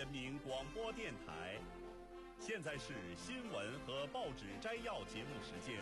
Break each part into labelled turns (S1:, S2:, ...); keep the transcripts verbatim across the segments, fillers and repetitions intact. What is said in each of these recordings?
S1: 人民广播电台。现在是新闻和报纸摘要节目时间。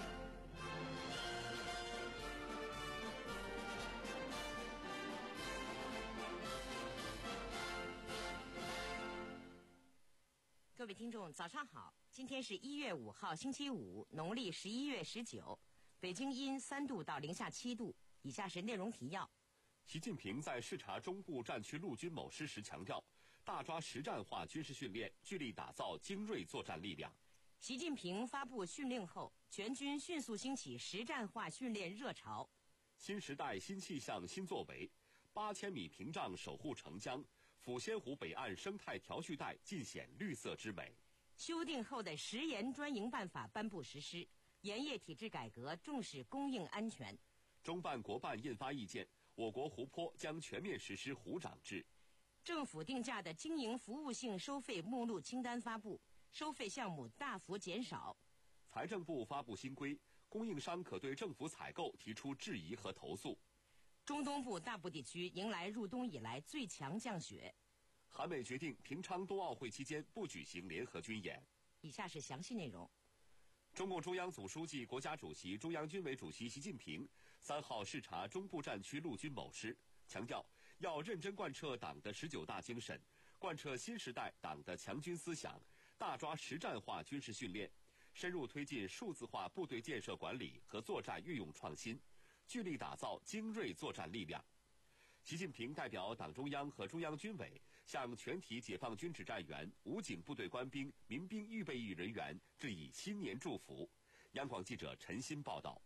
S2: 各位听众，早上好！今天是一月五号，星期五，农历十一月十九。北京阴三度到零下七度。以下是内容提要。
S3: 习近平在视察中部战区陆军某师时强调，大抓实战化军事训练，聚力打造精锐作战力量。
S2: 习近平发布训令后，全军迅速兴起实战化训练热潮。
S3: 新时代新气象新作为，八千米屏障守护澄江，抚仙湖北岸生态调蓄带尽显绿色之美。
S2: 修订后的食盐专营办法颁布实施，盐业体制改革重视供应安全。
S3: 中办国办印发意见，我国湖泊将全面实施湖长制。
S2: 政府定价的经营服务性收费目录清单发布，收费项目大幅减少。
S3: 财政部发布新规，供应商可对政府采购提出质疑和投诉。
S2: 中东部大部地区迎来入冬以来最强降雪。
S3: 韩美决定平昌冬奥会期间不举行联合军演。
S2: 以下是详细内容。
S3: 中共中央总书记、国家主席、中央军委主席习近平三号视察中部战区陆军某师，强调要认真贯彻党的十九大精神，贯彻新时代党的强军思想，大抓实战化军事训练，深入推进数字化部队建设管理和作战运用创新，聚力打造精锐作战力量。习近平代表党中央和中央军委向全体解放军指战员、武警部队官兵、民兵预备役人员致以新年祝福。央广记者陈鑫报道。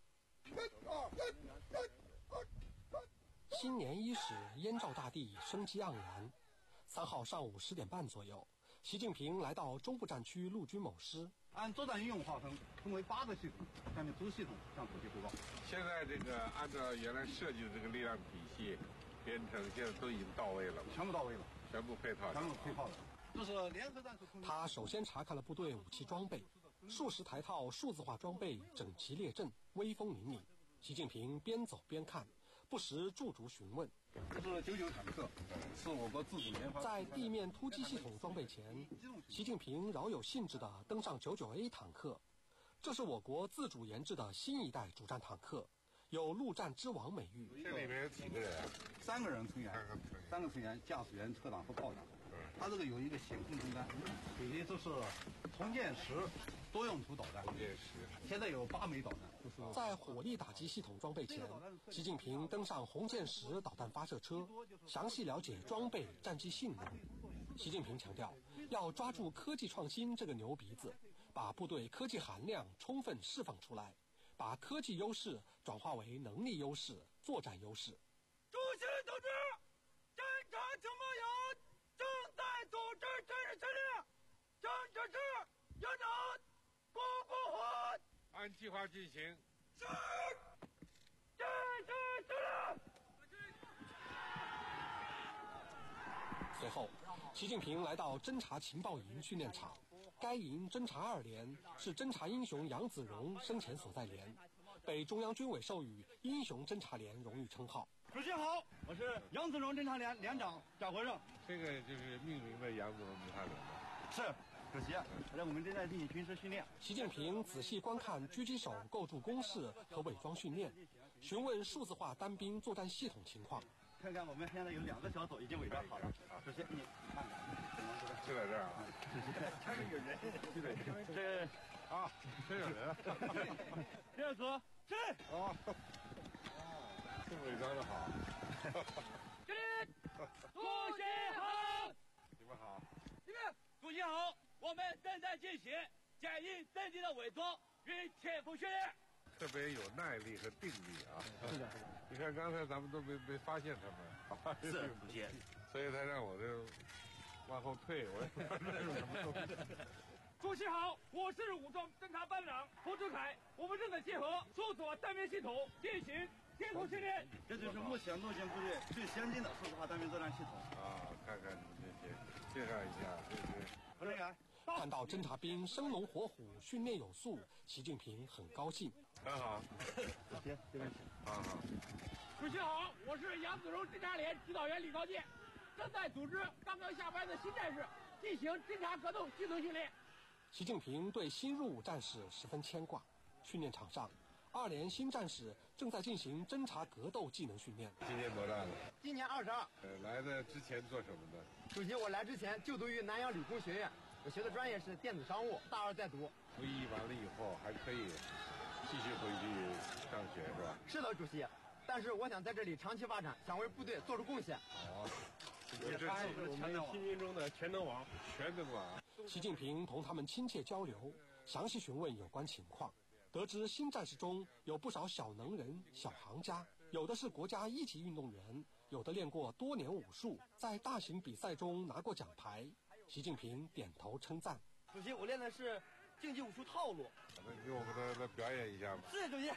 S4: 新年伊始，燕赵大地生机盎然。三号上午十点半左右，习近平来到中部战区陆军某师，
S5: 按作战运用划分，分为八个系统，下面主系统向主席汇报。
S6: 现在这个按照原来设计的这个力量体系编程，现在都已经到位了，
S5: 全部到位了，
S6: 全部配套，
S5: 全部配套的。这是联合战术空间。
S4: 他首先查看了部队武器装备，数十台套数字化装备整齐列阵，威风凛凛。习近平边走边看，不时驻足询问。
S5: 这是九九坦克，是我国自主研发。
S4: 在地面突击系统装备前，习近平饶有兴致地登上九九 A 坦克。这是我国自主研制的新一代主战坦克，有陆战之王美誉。
S6: 这里面有几个人啊？
S5: 三个人成员，三个成员，驾驶员、车长和炮长。它这个有一个显控终端，属于这是铜剑十多用途导弹。
S6: 铜剑十，
S5: 现在有八枚导弹。就是
S4: 在火力打击系统装备前，习近平登上红箭十导弹发射车，详细了解装备战机性能。习近平强调，要抓住科技创新这个牛鼻子，把部队科技含量充分释放出来，把科技优势转化为能力优势、作战优势。
S7: 主席同志，侦察情报营正在组织战士训练，政治是营长郭国华。
S6: 按计划进行。
S7: 是。战士训练。
S4: 随后，习近平来到侦察情报营训练场。该营侦察二连是侦察英雄杨子荣生前所在连，被中央军委授予英雄侦察连荣誉称号。
S5: 主席好，我是杨子荣侦察连连长贾国胜。
S6: 这个就是命名的杨子荣侦察连。
S5: 是。主席，让我们正在进行军事训练。
S4: 习近平仔细观看狙击手构筑工事和伪装训练，询问数字化单兵作战系统情况。
S5: 看看我们现在有两个小组已经伪装好了。主席，你看看，
S6: 就在这儿啊。
S5: 主席，这里有人。对，这
S6: 啊，真有人。
S5: 第二组是。
S6: 哦。这伪装的好。
S7: 这里，主席好。
S6: 你们好。
S7: 你们。主席好，我们正在进行检验阵地的伪装与铁布训练，
S6: 特别有耐力和定力啊！
S5: 是的，是的。
S6: 你看刚才咱们都没没发现他们，
S5: 是主席，
S6: 所以他让我这往后退，我也不知道这是什么东西。
S7: 主席好，我是武装侦察班长胡志凯，我们正在结合数字化单兵系统进行铁布训练。
S5: 这就是目前陆军部队最先进的数字化单兵作战系统
S6: 啊！看看你们这些，介绍一下，这是
S5: 副人员。
S4: 看到侦察兵生龙活虎、训练有素，习近平很高兴。
S6: 很好，
S5: 主席，这边请。
S6: 好好。
S7: 主席好，我是杨子荣侦察连指导员李高健，正在组织刚刚下班的新战士进进行侦察格斗技能训练。
S4: 习近平对新入伍战士十分牵挂。训练场上，二连新战士正在进行侦察格斗技能训练。
S6: 今年多大了？
S8: 今年二十二。
S6: 呃，来的之前做什么的？
S8: 主席，我来之前就读于南阳理工学院，我学的专业是电子商务，大二在读。
S6: 服役完了以后还可以继续回去上学是吧？
S8: 是的，主席。但是我想在这里长期发展，想为部队做出贡献。
S6: 好，这是我们新军中的全能王，全能王。
S4: 习近平同他们亲切交流，详细询问有关情况。得知新战士中有不少小能人、小行家，有的是国家一级运动员，有的练过多年武术，在大型比赛中拿过奖牌。习近平点头称赞。
S8: 主席，我练的是竞技武术套路。
S6: 能给我们的来表演一下吗？
S8: 是，主席。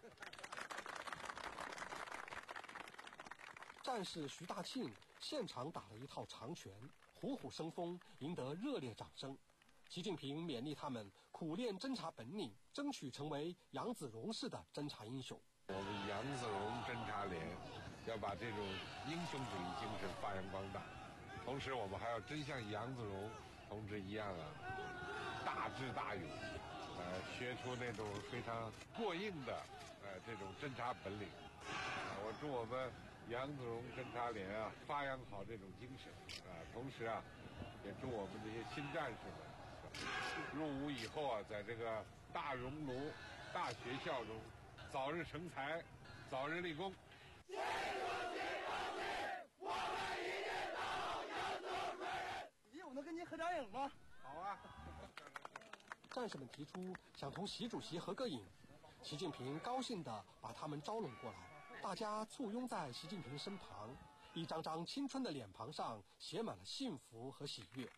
S4: 战士徐大庆现场打了一套长拳，虎虎生风，赢得热烈掌声。习近平勉励他们苦练侦察本领，争取成为杨子荣式的侦察英雄。
S6: 我们杨子荣侦察连要把这种英雄主义精神发扬光大，同时我们还要真像杨子荣同志一样啊，大智大勇，呃，学出那种非常过硬的呃这种侦察本领。啊，我祝我们杨子荣侦察连啊发扬好这种精神啊，同时啊，也祝我们这些新战士们入伍以后啊，在这个大熔炉、大学校中早日成才，早日立功。
S7: 习主席高兴，我们一定到杨子荣主任。
S8: 咦，我能跟您合张影吗？
S6: 好啊！
S4: 战士们提出想同习主席合个影，习近平高兴地把他们招拢过来，大家簇拥在习近平身旁，一张张青春的脸庞上写满了幸福和喜悦。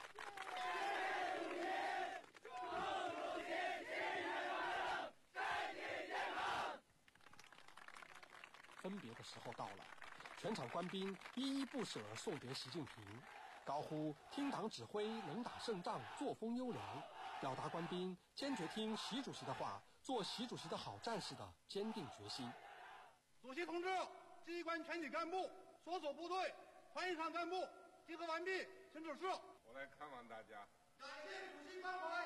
S4: 分别的时候到了，全场官兵依依不舍送别习近平，高呼听党指挥，能打胜仗，作风优良，表达官兵坚决听习主席的话，做习主席的好战士的坚定决心。
S5: 主席同志，机关全体干部、所属部队、团员场干部集合完毕，请指示。
S6: 我来看望大家。
S5: 感谢主席关怀。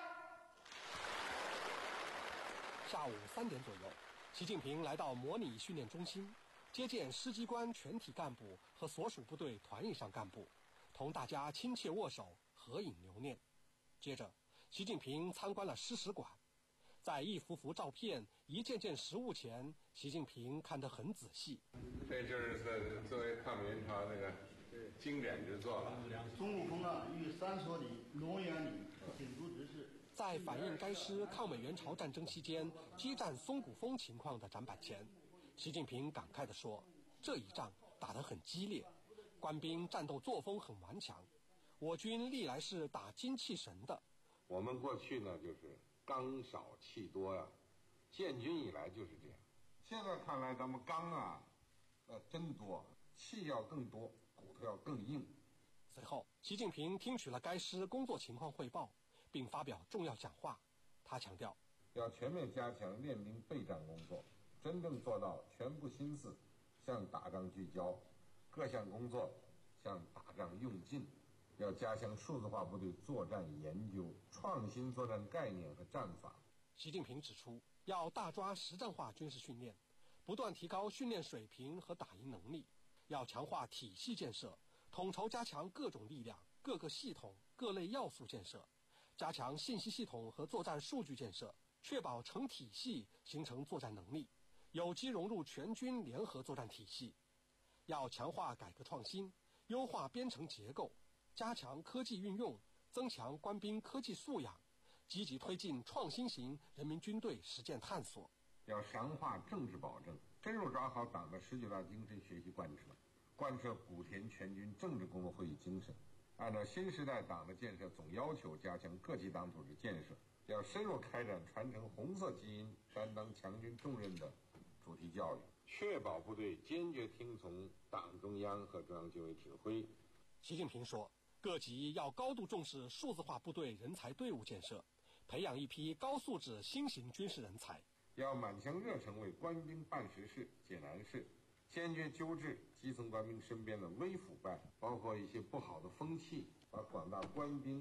S4: 下午三点左右，习近平来到模拟训练中心，接见师机关全体干部和所属部队团以上干部，同大家亲切握手，合影留念。接着，习近平参观了诗史馆，在一幅幅照片、一件件实物前，习近平看得很仔细。
S6: 这就是在作为抗美援朝那个经典之作了。
S9: 孙悟空啊，于三所里、龙眼里秉烛直视。
S4: 在反映该师抗美援朝战争期间激战松骨峰情况的展板前，习近平感慨地说：“这一仗打得很激烈，官兵战斗作风很顽强，我军历来是打精气神的。
S6: 我们过去呢就是刚少气多呀、啊，建军以来就是这样。现在看来，咱们刚啊，呃，真多，气要更多，骨头要更硬。”
S4: 随后，习近平听取了该师工作情况汇报，并发表重要讲话。他强调，
S6: 要全面加强练兵备战工作，真正做到全部心思向打仗聚焦，各项工作向打仗用尽。要加强数字化部队作战研究，创新作战概念和战法。
S4: 习近平指出，要大抓实战化军事训练，不断提高训练水平和打赢能力，要强化体系建设，统筹加强各种力量、各个系统、各类要素建设，加强信息系统和作战数据建设，确保成体系形成作战能力，有机融入全军联合作战体系。要强化改革创新，优化编程结构，加强科技运用，增强官兵科技素养，积极推进创新型人民军队实践探索。
S6: 要强化政治保证，深入抓好党的十九大精神学习贯彻，贯彻古田全军政治工作会议精神，按照新时代党的建设总要求，加强各级党组织建设。要深入开展传承红色基因、担当强军重任的主题教育，确保部队坚决听从党中央和中央军委指挥。
S4: 习近平说，各级要高度重视数字化部队人才队伍建设，培养一批高素质新型军事人才。
S6: 要满腔热诚为官兵办实事、解难事，坚决纠治基层官兵身边的微腐败，包括一些不好的风气，把广大官兵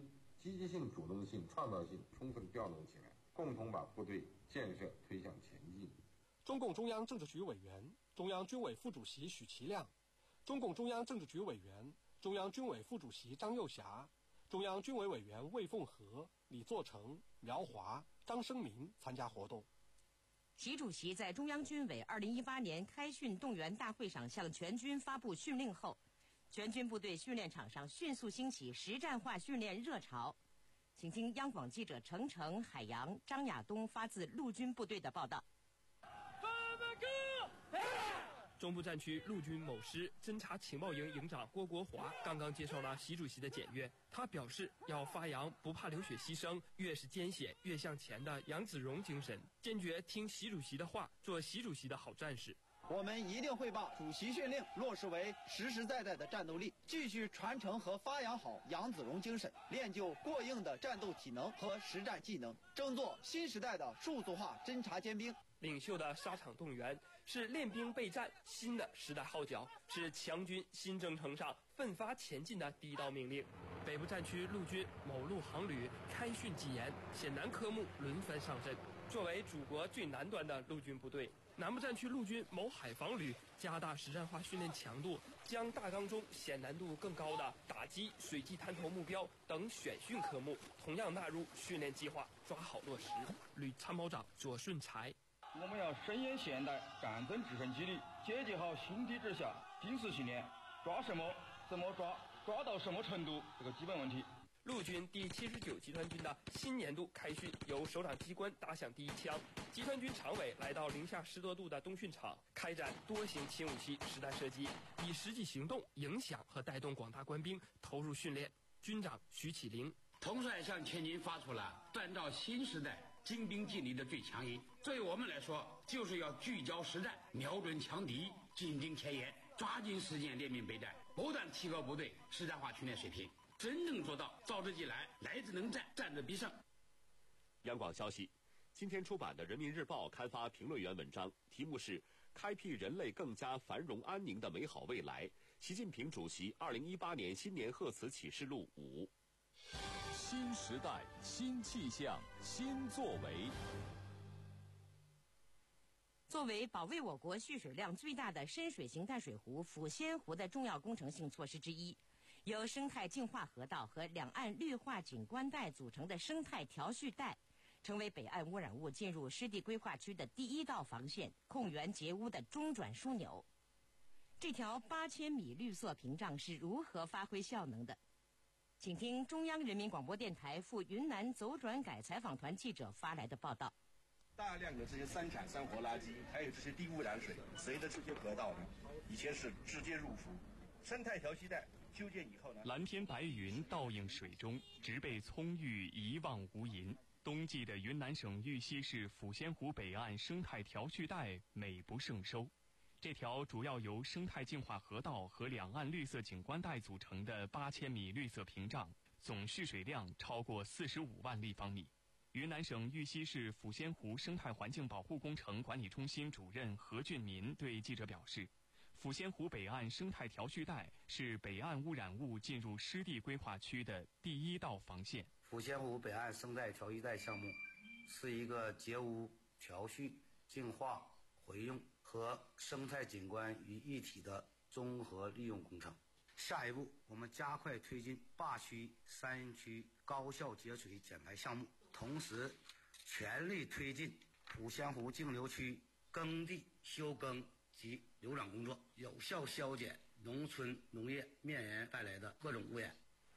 S6: 积极性、主动性、创造性充分调动起来，共同把部队建设推向前进。
S4: 中共中央政治局委员、中央军委副主席许其亮，中共中央政治局委员、中央军委副主席张又侠，中央军委委员魏凤和、李作成、苗华、张生民参加活动。
S2: 习主席在中央军委二零一八年开训动员大会上向全军发布训令后，全军部队训练场上迅速兴起实战化训练热潮。请听央广记者程程、海洋、张亚东发自陆军部队的报道。
S10: 中部战区陆军某师侦察情报营营长郭国华刚刚接受了习主席的检阅，他表示要发扬不怕流血牺牲，越是艰险越向前的杨子荣精神，坚决听习主席的话，做习主席的好战士。
S11: 我们一定会把主席训令落实为实实在在的战斗力，继续传承和发扬好杨子荣精神，练就过硬的战斗体能和实战技能，争做新时代的数字化侦察尖兵。
S10: 领袖的沙场动员是练兵备战新的时代号角，是强军新征程上奋发前进的第一道命令。北部战区陆军某陆航旅开训纪严，险难科目轮番上阵。作为祖国最南端的陆军部队，南部战区陆军某海防旅加大实战化训练强度，将大纲中险难度更高的打击、水基滩头目标等选训科目同样纳入训练计划，抓好落实。旅参谋长左顺才。
S12: 我们要深研现代战争制胜机理，结集好新体制下军事训练，抓什么、怎么抓、抓到什么程度这个基本问题。
S10: 陆军第七十九集团军的新年度开训由首长机关打响第一枪，集团军常委来到零下十多度的冬训场，开展多型轻武器实弹射击，以实际行动影响和带动广大官兵投入训练。军长徐启林，
S13: 统帅向全军发出了锻造新时代精兵劲力的最强音，对我们来说，就是要聚焦实战，瞄准强敌，紧盯前沿，抓紧时间练兵备战，不断提高部队实战化训练水平，真正做到造之即来，来之能战，战之必胜。
S3: 央广消息，今天出版的《人民日报》刊发评论员文章，题目是《开辟人类更加繁荣安宁的美好未来》，习近平主席二零一八年新年贺词启示录五。
S14: 新时代，新气象，新作为。
S2: 作为保卫我国蓄水量最大的深水型淡水湖抚仙湖的重要工程性措施之一，由生态净化河道和两岸绿化景观带组成的生态调蓄带，成为北岸污染物进入湿地规划区的第一道防线，控源截污的中转枢纽。这条八千米绿色屏障是如何发挥效能的？请听中央人民广播电台赴云南走转改采访团记者发来的报道。
S15: 大量的这些三产三活垃圾，还有这些低污染水，随着这些河道呢，以前是直接入湖。生态调息带修建以后呢，
S16: 蓝天白云倒映水中，植被葱郁，一望无垠。冬季的云南省玉溪市抚仙湖北岸生态调蓄带美不胜收。这条主要由生态净化河道和两岸绿色景观带组成的八千米绿色屏障，总蓄水量超过四十五万立方米。云南省玉溪市抚仙湖生态环境保护工程管理中心主任何俊民对记者表示，抚仙湖北岸生态调蓄带是北岸污染物进入湿地规划区的第一道防线。
S17: 抚仙湖北岸生态调蓄带项目是一个截污、调蓄、净化、回用和生态景观于一体的综合利用工程。下一步，我们加快推进坝区、山区高效节水减排项目，同时全力推进抚仙湖净流区耕地休耕及流转工作，有效消减农村农业面源带来的各种污染。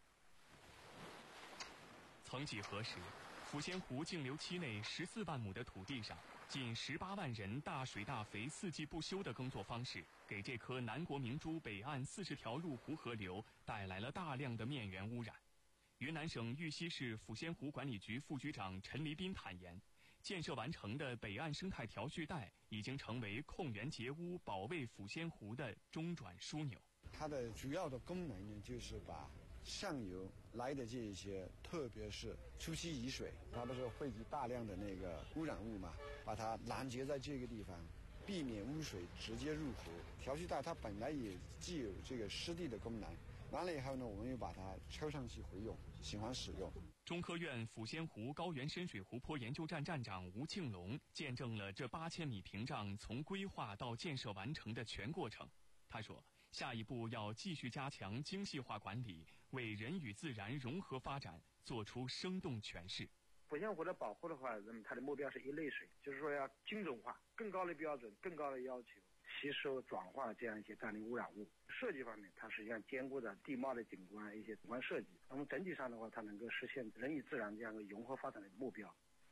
S16: 曾几何时，抚仙湖净流期内十四万亩的土地上，近十八万人大水大肥四季不休的耕作方式，给这颗南国明珠北岸四十条入湖河流带来了大量的面源污染。云南省玉溪市抚仙湖管理局副局长陈黎斌坦言，建设完成的北岸生态调蓄带已经成为控源截污、保卫抚仙湖的中转枢纽。
S18: 它的主要的功能呢，就是把上游来的这些，特别是初期雨水，它不是汇集大量的那个污染物嘛，把它拦截在这个地方，避免污水直接入湖。调蓄带它本来也既有这个湿地的功能， 完了以后呢，我们又把它抽上去回用，循环使用。
S16: 中科院抚仙湖高原深水湖泊研究站站长吴庆龙见证了这八千米屏障从规划到建设完成的全过程。他说，下一步要继续加强精细化管理，为人与自然融合发展做出生动诠释。
S19: 抚仙湖的保护的话，那么它的目标是一类水，就是说要精准化，更高的标准，更高的要求，吸收转化这样一些氮磷污染物。设计方面，它实际上兼顾着地貌的景观一些景观设计。那么整体上的话，它能够实现人与自然这样的融合发展的目标。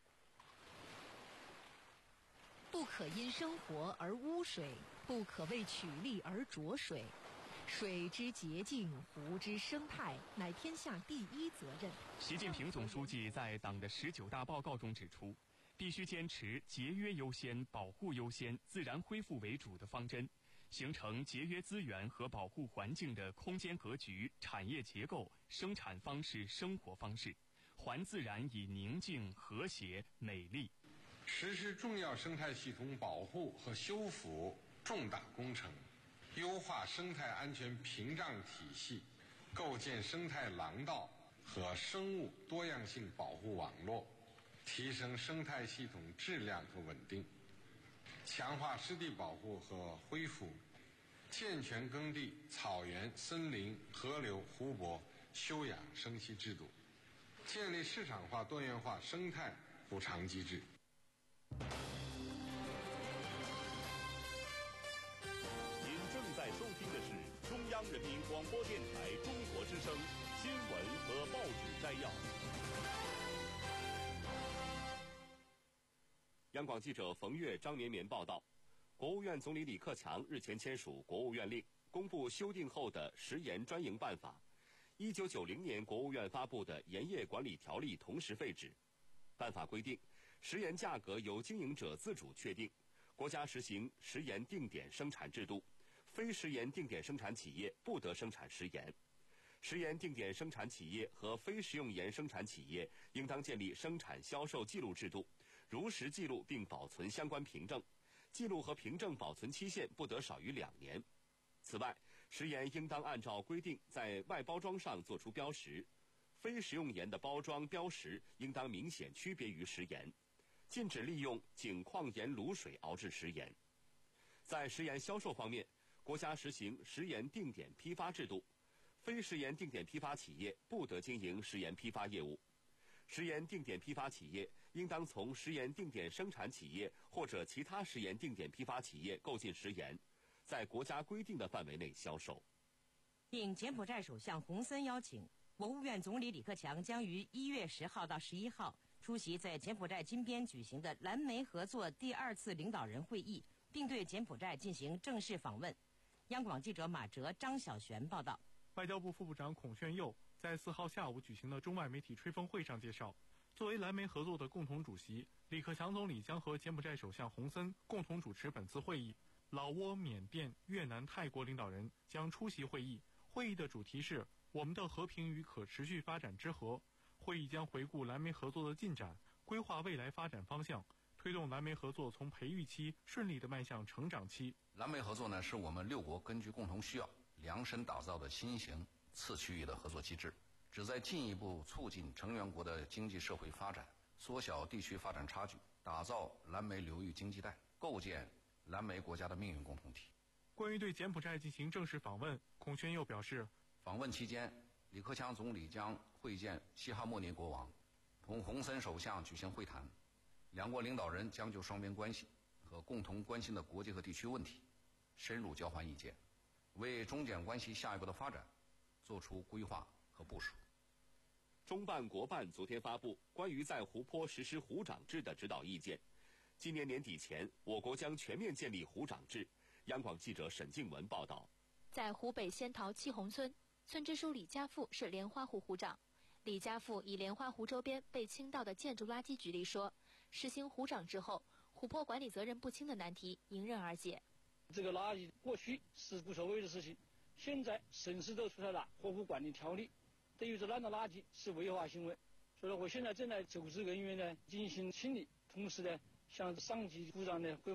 S20: 不可因生活而污水，不可为取利而浊水。水之洁净，湖之生态，乃天下第一责任。
S16: 习近平总书记在党的十九大报告中指出，必须坚持节约优先、保护优先、自然恢复为主的方针，形成节约资源和保护环境的空间格局、产业结构、生产方式、生活方式，还自然以宁静、和谐、美丽。
S6: 实施重要生态系统保护和修复重大工程，优化生态安全屏障体系，构建生态廊道和生物多样性保护网络，提升生态系统质量和稳定，强化湿地保护和恢复，健全耕地、草原、森林、河流、湖泊休养生息制度，建立市场化、多元化生态补偿机制。
S1: 您正在收听的是中央人民广播电台中国之声新闻和报纸摘要。
S3: 央广记者冯月、张绵绵报道，国务院总理李克强日前签署国务院令，公布修订后的食盐专营办法。一九九零年国务院发布的盐业管理条例同时废止。办法规定，食盐价格由经营者自主确定，国家实行食盐定点生产制度，非食盐定点生产企业不得生产食盐。食盐定点生产企业和非食用盐生产企业应当建立生产销售记录制度，如实记录并保存相关凭证，记录和凭证保存期限不得少于两年。此外，食盐应当按照规定在外包装上作出标识，非食用盐的包装标识应当明显区别于食盐，禁止利用井矿盐卤水熬制食盐。在食盐销售方面，国家实行食盐定点批发制度，非食盐定点批发企业不得经营食盐批发业务。食盐定点批发企业应当从食盐定点生产企业或者其他食盐定点批发企业购进食盐，在国家规定的范围内销售。
S2: 应柬埔寨首相洪森邀请，国务院总理李克强将于一月十号到十一号出席在柬埔寨金边举行的蓝莓合作第二次领导人会议，并对柬埔寨进行正式访问。央广记者马哲、张小璇报道。
S21: 外交部副部长孔铉佑在四号下午举行的中外媒体吹风会上介绍，作为蓝莓合作的共同主席，李克强总理将和柬埔寨首相洪森共同主持本次会议。老挝、缅甸、越南、泰国领导人将出席会议。会议的主题是我们的和平与可持续发展之河。会议将回顾蓝莓合作的进展，规划未来发展方向，推动蓝莓合作从培育期顺利地迈向成长期。
S22: 蓝莓合作呢，是我们六国根据共同需要量身打造的新型次区域的合作机制，旨在进一步促进成员国的经济社会发展，缩小地区发展差距，打造蓝莓流域经济带，构建蓝莓国家的命运共同体。
S21: 关于对柬埔寨进行正式访问，孔铉佑表示，
S22: 访问期间，李克强总理将会见西哈莫尼国王，同洪森首相举行会谈，两国领导人将就双边关系和共同关心的国际和地区问题深入交换意见，为中柬关系下一步的发展做出规划和部署。
S3: 中办国办昨天发布关于在湖泊实施湖长制的指导意见，今年年底前，我国将全面建立湖长制。央广记者沈静文报道。
S23: 在湖北仙桃七洪村，村支书李家富是莲花湖湖长。李家富以莲花湖周边被倾倒的建筑垃圾举例说，实行湖长制后，湖泊管理责任不清的难题迎刃而解。
S24: 这个垃圾过去是无所谓的事情，现在省市都出台了河湖管理条例，对于这烂的垃圾是违法行为，所以我现在正在组织人员呢进行清理，同时呢向上级部长呢汇报。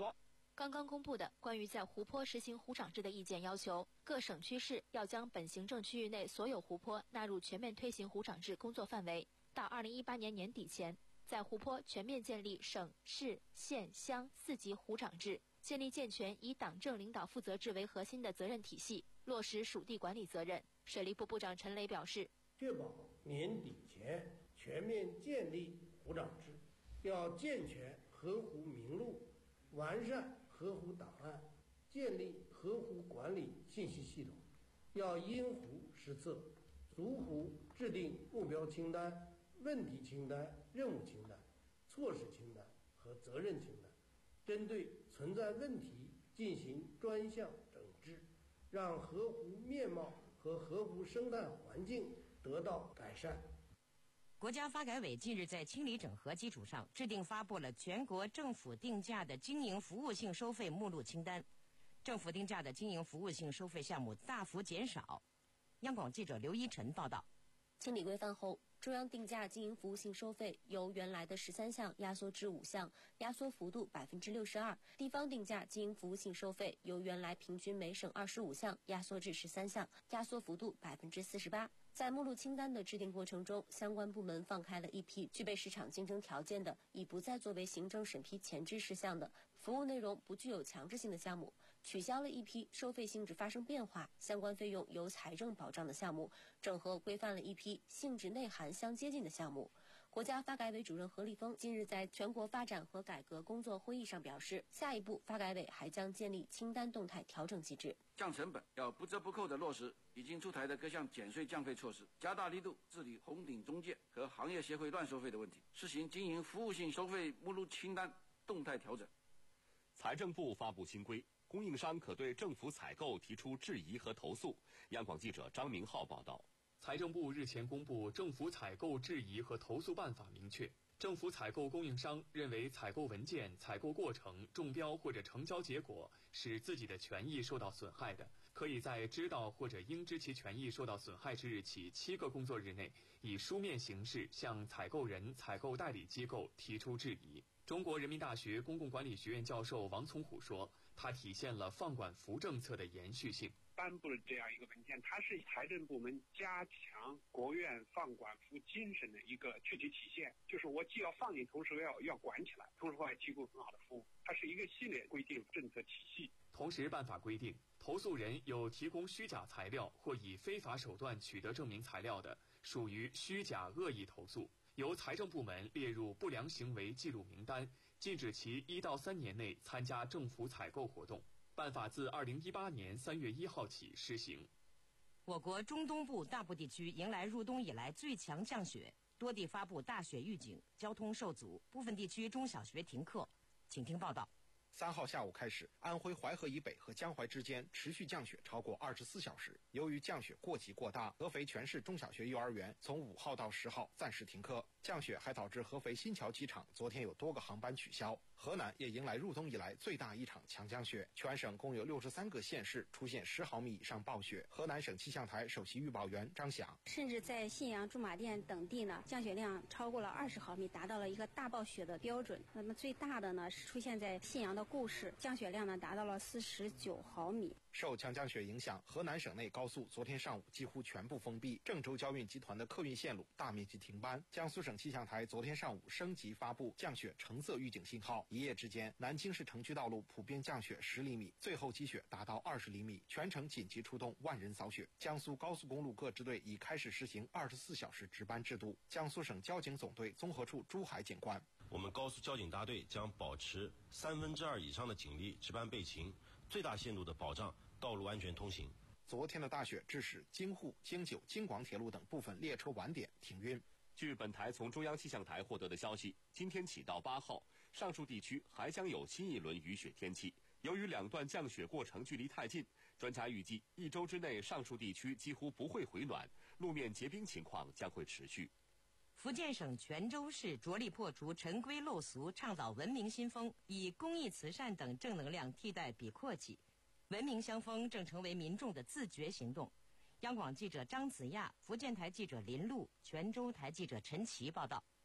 S23: 刚刚公布的关于在湖泊实行湖长制的意见要求，各省区市要将本行政区域内所有湖泊纳入全面推行湖长制工作范围，到二零一八年年底前，在湖泊全面建立省、市、县、乡四级湖长制，建立健全以党政领导负责制为核心的责任体系，落实属地管理责任。水利部部长陈雷表示，
S5: 确保年底前全面建立湖长制，要健全河湖名录，完善河湖档案，建立河湖管理信息系统，要因湖施策，逐湖制定目标清单、问题清单、任务清单、措施清单和责任清单，针对存在问题进行专项整治，让河湖面貌和河湖生态环境得到改善。
S2: 国家发改委近日在清理整合基础上，制定发布了全国政府定价的经营服务性收费目录清单。政府定价的经营服务性收费项目大幅减少。央广记者刘一晨报道。
S7: 清理规范后，中央定价经营服务性收费由原来的十三项压缩至五项，压缩幅度百分之六十二；地方定价经营服务性收费由原来平均每省二十五项，压缩至十三项，压缩幅度百分之四十八。在目录清单的制定过程中，相关部门放开了一批具备市场竞争条件的，已不再作为行政审批前置事项的服务内容不具有强制性的项目，取消了一批收费性质发生变化、相关费用由财政保障的项目，整合规范了一批性质内涵相接近的项目。国家发改委主任何立峰近日在全国发展和改革工作会议上表示，下一步发改委还将建立清单动态调整机制，
S8: 降成本要不折不扣地落实已经出台的各项减税降费措施，加大力度治理红顶中介和行业协会乱收费的问题，实行经营服务性收费目录清单动态调整。
S3: 财政部发布新规，供应商可对政府采购提出质疑和投诉。央广记者张明浩报道。
S16: 财政部日前公布《政府采购质疑和投诉办法》，明确，政府采购供应商认为采购文件、采购过程、中标或者成交结果使自己的权益受到损害的，可以在知道或者应知其权益受到损害之日起七个工作日内，以书面形式向采购人、采购代理机构提出质疑。中国人民大学公共管理学院教授王从虎说，它体现了放管服政策的延续性。
S9: 颁布了这样一个文件，它是财政部门加强国务院放管服精神的一个具体体现，就是我既要放你，同时要要管起来，同时还提供很好的服务，它是一个系列规定政策体系。
S16: 同时，办法规定，投诉人有提供虚假材料或以非法手段取得证明材料的，属于虚假恶意投诉，由财政部门列入不良行为记录名单，禁止其一到三年内参加政府采购活动。办法自二零一八年三月一号起施行。
S2: 我国中东部大部地区迎来入冬以来最强降雪，多地发布大雪预警，交通受阻，部分地区中小学停课。请听报道。
S25: 三号下午开始，安徽淮河以北和江淮之间持续降雪超过二十四小时。由于降雪过急过大，合肥全市中小学、幼儿园从五号到十号暂时停课。降雪还导致合肥新桥机场昨天有多个航班取消。河南也迎来入冬以来最大一场强降雪，全省共有六十三个县市出现十毫米以上暴雪。河南省气象台首席预报员张翔，
S26: 甚至在信阳、驻马店等地呢，降雪量超过了二十毫米，达到了一个大暴雪的标准。那么最大的呢是出现在信阳的固始，降雪量呢达到了四十九毫米。
S25: 受强降雪影响，河南省内高速昨天上午几乎全部封闭，郑州交运集团的客运线路大面积停班。江苏省气象台昨天上午升级发布降雪橙色预警信号，一夜之间，南京市城区道路普遍降雪十厘米，最后积雪达到二十厘米，全城紧急出动万人扫雪。江苏高速公路各支队已开始实行二十四小时值班制度。江苏省交警总队综合处珠海警官，
S27: 我们高速交警大队将保持三分之二以上的警力值班备勤，最大限度的保障道路安全通行。
S25: 昨天的大雪致使京沪、京九、京广铁路等部分列车晚点停运。
S3: 据本台从中央气象台获得的消息，今天起到八号，上述地区还将有新一轮雨雪天气。由于两段降雪过程距离太近，专家预计一周之内上述地区几乎不会回暖，路面结冰情况将会持续。
S2: 福建省泉州市着力破除陈规陋俗，倡导文明新风，以公益慈善等正能量替代比阔气。文明乡风正成为民众的自觉行动。央广记者张子亚、福建台记者林璐、泉州台记者陈琦报道。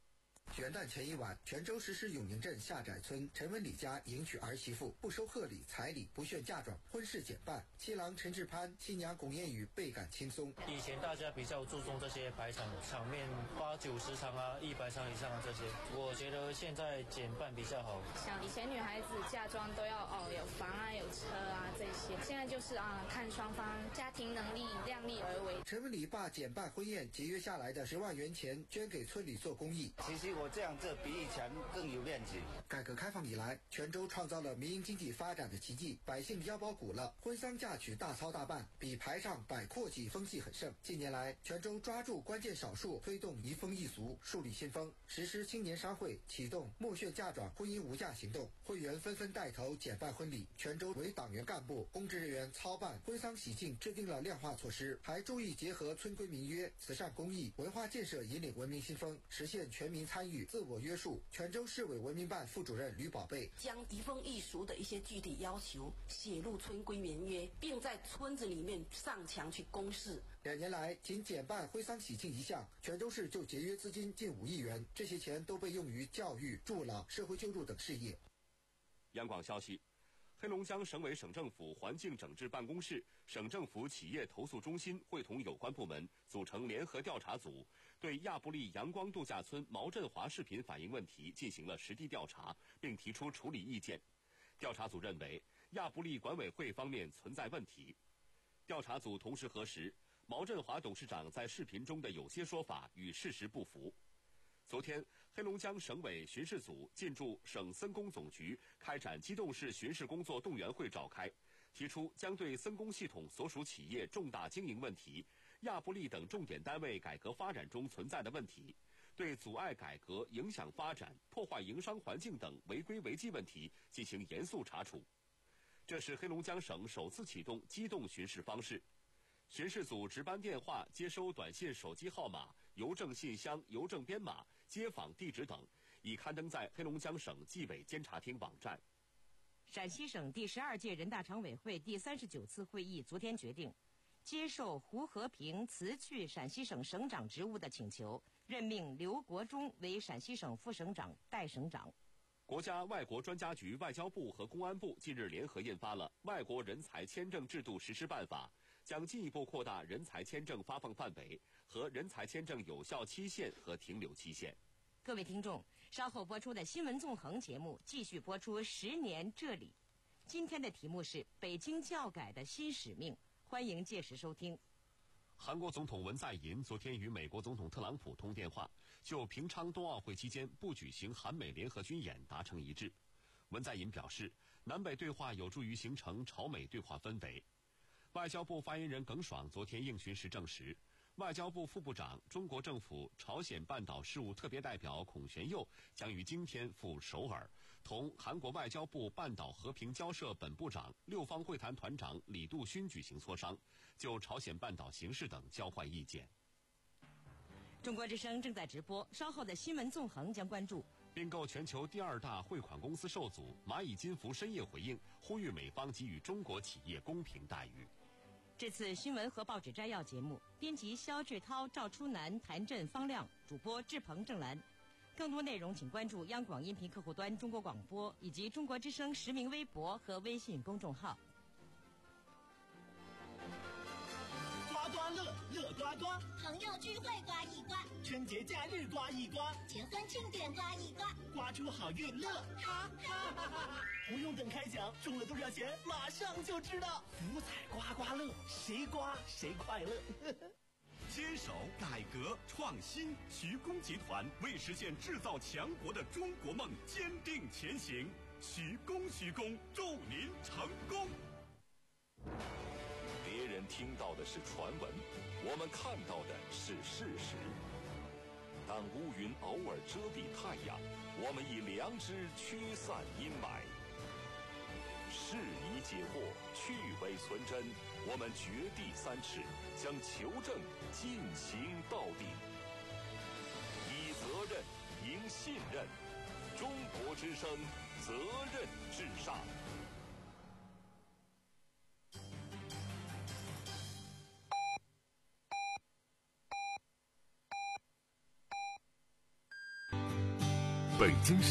S4: 元旦前一晚，泉州石狮永宁镇下寨村陈文礼家迎娶儿媳妇，不收贺礼、彩礼，不炫嫁妆，婚事简办。新郎陈志攀、新娘龚艳宇倍感轻松。
S10: 以前大家比较注重这些排场场面，八九十场啊、一百场以上啊这些，我觉得现在简办比较好。
S11: 像以前女孩子嫁妆都要哦有房啊、有车啊这些，现在就是啊看双方家庭能力，量力而为。
S4: 陈文礼把简办婚宴节约下来的十万元钱捐给村里做公益。
S17: 其实我这样这比以前更有面子。
S4: 改革开放以来，泉州创造了民营经济发展的奇迹，百姓腰包鼓了，婚丧嫁娶大操大办，比排场摆阔气风气很盛。近年来，泉州抓住关键少数，推动移风易俗，树立新风，实施青年商会启动莫炫嫁妆、婚姻无价行动，会员纷纷带头简办婚礼。泉州为党员干部、公职人员操办婚丧喜庆制定了量化措施，还注意结合村规民约、慈善公益、文化建设，引领文明新风，实现全民参与、自我约束。泉州市委文明办副主任吕宝贝
S12: 将移风易俗的一些具体要求写入村规民约，并在村子里面上墙去公示。
S4: 两年来，仅简办婚丧喜庆一项，泉州市就节约资金近五亿元，这些钱都被用于教育、助老、社会救助等事业。
S3: 央广消息，黑龙江省委省政府环境整治办公室、省政府企业投诉中心会同有关部门组成联合调查组，对亚布力阳光度假村毛振华视频反映问题进行了实地调查，并提出处理意见。调查组认为，亚布力管委会方面存在问题。调查组同时核实，毛振华董事长在视频中的有些说法与事实不符。昨天，黑龙江省委巡视组进驻省森工总局开展机动式巡视工作动员会召开，提出将对森工系统所属企业重大经营问题、亚布力等重点单位改革发展中存在的问题，对阻碍改革、影响发展、破坏营商环境等违规违纪问题进行严肃查处。这是黑龙江省首次启动机动巡视方式。巡视组值班电话接收短信手机号码、邮政信箱、邮政编码、街坊地址等，已刊登在黑龙江省纪委监察厅网站。
S2: 陕西省第十二届人大常委会第三十九次会议昨天决定，接受胡和平辞去陕西省省长职务的请求，任命刘国忠为陕西省副省长、代省长。
S3: 国家外国专家局、外交部和公安部近日联合印发了《外国人才签证制度实施办法》，将进一步扩大人才签证发放范围和人才签证有效期限和停留期限。
S2: 各位听众，稍后播出的新闻纵横节目继续播出十年这里。今天的题目是北京教改的新使命，欢迎届时收听。
S3: 韩国总统文在寅昨天与美国总统特朗普通电话，就平昌冬奥会期间不举行韩美联合军演达成一致。文在寅表示，南北对话有助于形成朝美对话氛围。外交部发言人耿爽昨天应询时证实，外交部副部长、中国政府朝鲜半岛事务特别代表孔玄佑将于今天赴首尔，同韩国外交部半岛和平交涉本部长、六方会谈团长李杜勋举行磋商，就朝鲜半岛形势等交换意见。
S2: 中国之声正在直播，稍后的新闻纵横将关注
S3: 并购全球第二大汇款公司受阻，蚂蚁金服深夜回应，呼吁美方给予中国企业公平待遇。
S2: 这次新闻和报纸摘要节目，编辑肖志涛、赵初南、谭震、方亮，主播志鹏、郑兰。更多内容请关注央广音频客户端中国广播以及中国之声实名微博和微信公众号。
S13: 刮刮乐，乐刮刮，
S14: 朋友聚会刮一刮，
S13: 春节假日刮一刮，
S14: 结婚庆典刮一刮，
S13: 刮出好运乐，哈哈哈哈！不用等开奖，中了多少钱马上就知道。福彩刮刮乐，谁刮谁快乐。
S1: 坚守改革创新，徐工集团为实现制造强国的中国梦坚定前行。徐工，徐工，祝您成功。
S15: 别人听到的是传闻，我们看到的是事实。当乌云偶尔遮蔽太阳，我们以良知驱散阴霾。适宜解惑，去伪存真，我们掘地三尺，将求证进行到底。以责任赢信任，中国之声，责任至上。
S1: 北京市